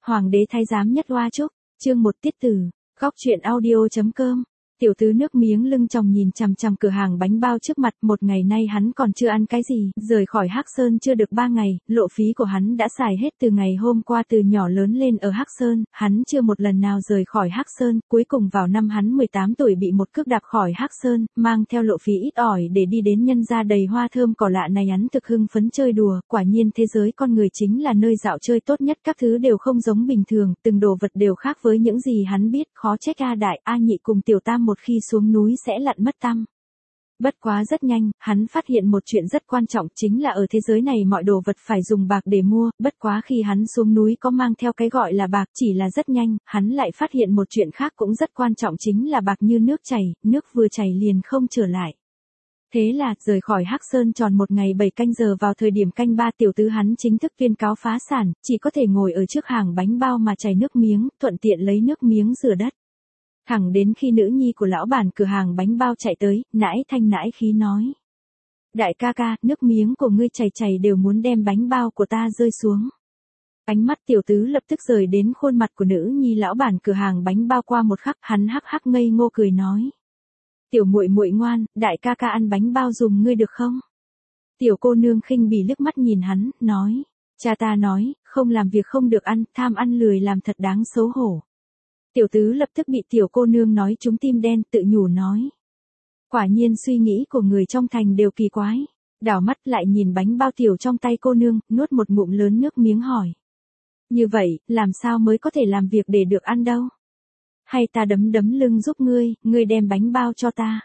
Hoàng đế thái giám nhất Hoa Trúc, chương 1 tiết tử, góc truyện audio.com. Tiểu tứ nước miếng lưng tròng nhìn chằm chằm cửa hàng bánh bao trước mặt, một ngày nay hắn còn chưa ăn cái gì, rời khỏi Hắc Sơn chưa được 3 ngày, lộ phí của hắn đã xài hết từ ngày hôm qua. Từ nhỏ lớn lên ở Hắc Sơn, hắn chưa một lần nào rời khỏi Hắc Sơn, cuối cùng vào năm hắn 18 tuổi bị một cước đạp khỏi Hắc Sơn, mang theo lộ phí ít ỏi để đi đến nhân gia đầy hoa thơm cỏ lạ này. Hắn thực hưng phấn chơi đùa, quả nhiên thế giới con người chính là nơi dạo chơi tốt nhất, các thứ đều không giống bình thường, từng đồ vật đều khác với những gì hắn biết, khó trách A Đại, A Nhị cùng Tiểu Tam một khi xuống núi sẽ lặn mất tăm. Bất quá rất nhanh, hắn phát hiện một chuyện rất quan trọng, chính là ở thế giới này mọi đồ vật phải dùng bạc để mua, bất quá khi hắn xuống núi có mang theo cái gọi là bạc, chỉ là rất nhanh, hắn lại phát hiện một chuyện khác cũng rất quan trọng, chính là bạc như nước chảy, nước vừa chảy liền không trở lại. Thế là, rời khỏi Hắc Sơn tròn một ngày 7 canh giờ, vào thời điểm canh 3 tiểu tứ hắn chính thức tuyên cáo phá sản, chỉ có thể ngồi ở trước hàng bánh bao mà chảy nước miếng, thuận tiện lấy nước miếng rửa đất. Thẳng đến khi nữ nhi của lão bản cửa hàng bánh bao chạy tới, nãi thanh nãi khí nói: Đại ca ca, nước miếng của ngươi chảy chảy đều muốn đem bánh bao của ta rơi xuống. Ánh mắt tiểu tứ lập tức rời đến khuôn mặt của nữ nhi lão bản cửa hàng bánh bao, qua một khắc, hắn hắc hắc ngây ngô cười nói: Tiểu muội muội ngoan, đại ca ca ăn bánh bao dùng ngươi được không? Tiểu cô nương khinh bỉ liếc mắt nhìn hắn, nói: Cha ta nói, không làm việc không được ăn, tham ăn lười làm thật đáng xấu hổ. Tiểu tứ lập tức bị tiểu cô nương nói trúng tim đen, tự nhủ nói: Quả nhiên suy nghĩ của người trong thành đều kỳ quái. Đảo mắt lại nhìn bánh bao tiểu trong tay cô nương, nuốt một ngụm lớn nước miếng hỏi: Như vậy, làm sao mới có thể làm việc để được ăn đâu? Hay ta đấm đấm lưng giúp ngươi đem bánh bao cho ta.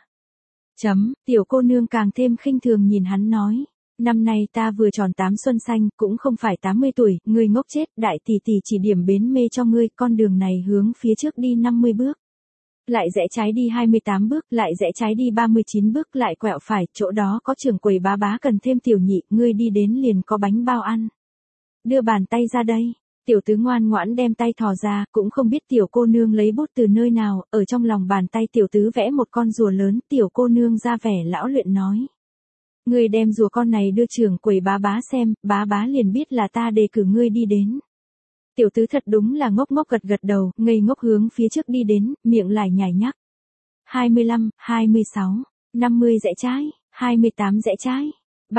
Tiểu cô nương càng thêm khinh thường nhìn hắn nói: Năm nay ta vừa tròn 8 xuân xanh, cũng không phải 80 tuổi, ngươi ngốc chết, đại tỷ tỷ chỉ điểm bến mê cho ngươi, con đường này hướng phía trước đi 50 bước. Lại rẽ trái đi 28 bước, lại rẽ trái đi 39 bước, lại quẹo phải, chỗ đó có trưởng quầy bá bá cần thêm tiểu nhị, ngươi đi đến liền có bánh bao ăn. Đưa bàn tay ra đây. Tiểu tứ ngoan ngoãn đem tay thò ra, cũng không biết tiểu cô nương lấy bút từ nơi nào, ở trong lòng bàn tay tiểu tứ vẽ một con rùa lớn, tiểu cô nương ra vẻ lão luyện nói: Ngươi đem rùa con này đưa trưởng quầy bá bá xem, bá bá liền biết là ta đề cử ngươi đi đến. Tiểu tứ thật đúng là ngốc ngốc gật gật đầu, ngây ngốc hướng phía trước đi đến, miệng lại nhảy nhắc: 25, 26, 50 rẽ trái, 28 rẽ trái,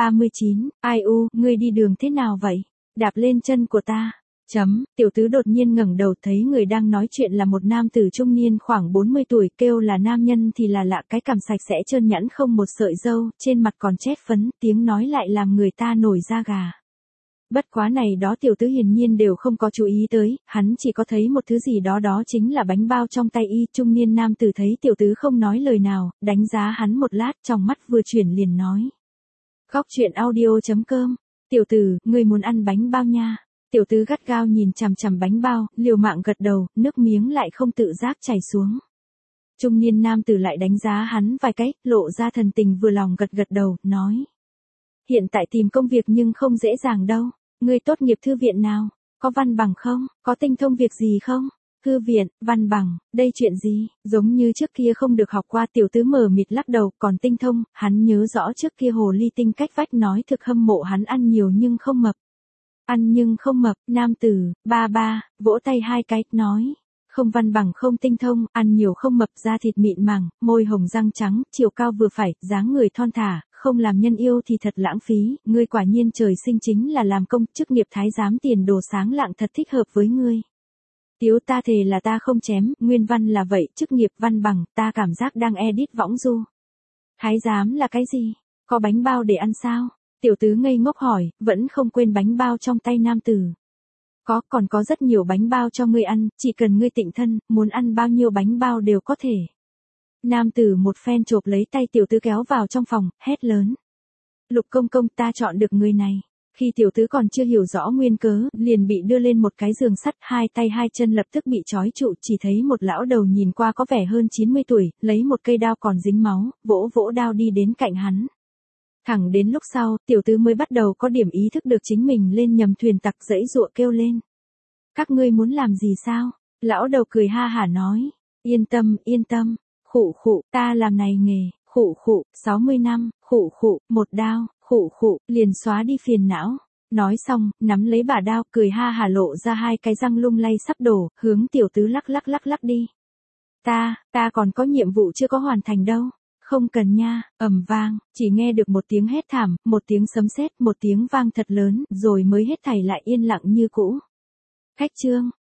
39, ai u, ngươi đi đường thế nào vậy? Đạp lên chân của ta. Tiểu tứ đột nhiên ngẩng đầu thấy người đang nói chuyện là một nam tử trung niên khoảng 40 tuổi, kêu là nam nhân thì là lạ, cái cằm sạch sẽ trơn nhẵn không một sợi râu, trên mặt còn chét phấn, tiếng nói lại làm người ta nổi da gà. Bất quá này đó tiểu tứ hiển nhiên đều không có chú ý tới, hắn chỉ có thấy một thứ gì đó, đó chính là bánh bao trong tay y. Trung niên nam tử thấy tiểu tứ không nói lời nào, đánh giá hắn một lát, trong mắt vừa chuyển liền nói: Góc truyện audio.com. Tiểu tử, ngươi muốn ăn bánh bao nha. Tiểu tứ gắt gao nhìn chằm chằm bánh bao, liều mạng gật đầu, nước miếng lại không tự giác chảy xuống. Trung niên nam tử lại đánh giá hắn vài cái, lộ ra thần tình vừa lòng, gật gật đầu, nói: Hiện tại tìm công việc nhưng không dễ dàng đâu. Ngươi tốt nghiệp thư viện nào? Có văn bằng không? Có tinh thông việc gì không? Thư viện, văn bằng, đây chuyện gì? Giống như trước kia không được học qua. Tiểu tứ mờ mịt lắc đầu, còn tinh thông, hắn nhớ rõ trước kia hồ ly tinh cách vách nói thực hâm mộ hắn ăn nhiều nhưng không mập. Ăn nhưng không mập, nam tử, ba, vỗ tay hai cái, nói: Không văn bằng không tinh thông, ăn nhiều không mập, da thịt mịn màng, môi hồng răng trắng, chiều cao vừa phải, dáng người thon thả, không làm nhân yêu thì thật lãng phí, ngươi quả nhiên trời sinh chính là làm công, chức nghiệp thái giám tiền đồ sáng lạng thật thích hợp với ngươi. Tiếu ta thề là ta không chém, nguyên văn là vậy, chức nghiệp văn bằng, ta cảm giác đang edit võng du. Thái giám là cái gì? Có bánh bao để ăn sao? Tiểu tứ ngây ngốc hỏi, vẫn không quên bánh bao trong tay nam tử. Còn có rất nhiều bánh bao cho ngươi ăn, chỉ cần ngươi tịnh thân, muốn ăn bao nhiêu bánh bao đều có thể. Nam tử một phen chộp lấy tay tiểu tứ kéo vào trong phòng, hét lớn: Lục công công, ta chọn được người này. Khi tiểu tứ còn chưa hiểu rõ nguyên cớ, liền bị đưa lên một cái giường sắt, hai tay hai chân lập tức bị trói trụ, chỉ thấy một lão đầu nhìn qua có vẻ hơn 90 tuổi, lấy một cây đao còn dính máu, vỗ vỗ đao đi đến cạnh hắn. Thẳng đến lúc sau, tiểu tứ mới bắt đầu có điểm ý thức được chính mình lên nhầm thuyền tặc, giãy giụa kêu lên: Các ngươi muốn làm gì sao? Lão đầu cười ha hả nói: Yên tâm, khụ, ta làm này nghề, khụ, 60 năm, khụ, một đao, khụ, liền xóa đi phiền não. Nói xong, nắm lấy bả đao, cười ha hả lộ ra hai cái răng lung lay sắp đổ, hướng tiểu tứ lắc đi. Ta còn có nhiệm vụ chưa có hoàn thành đâu. Không cần nha, ầm vang, chỉ nghe được một tiếng hét thảm, một tiếng sấm sét, một tiếng vang thật lớn, rồi mới hết thảy lại yên lặng như cũ. Khách trương,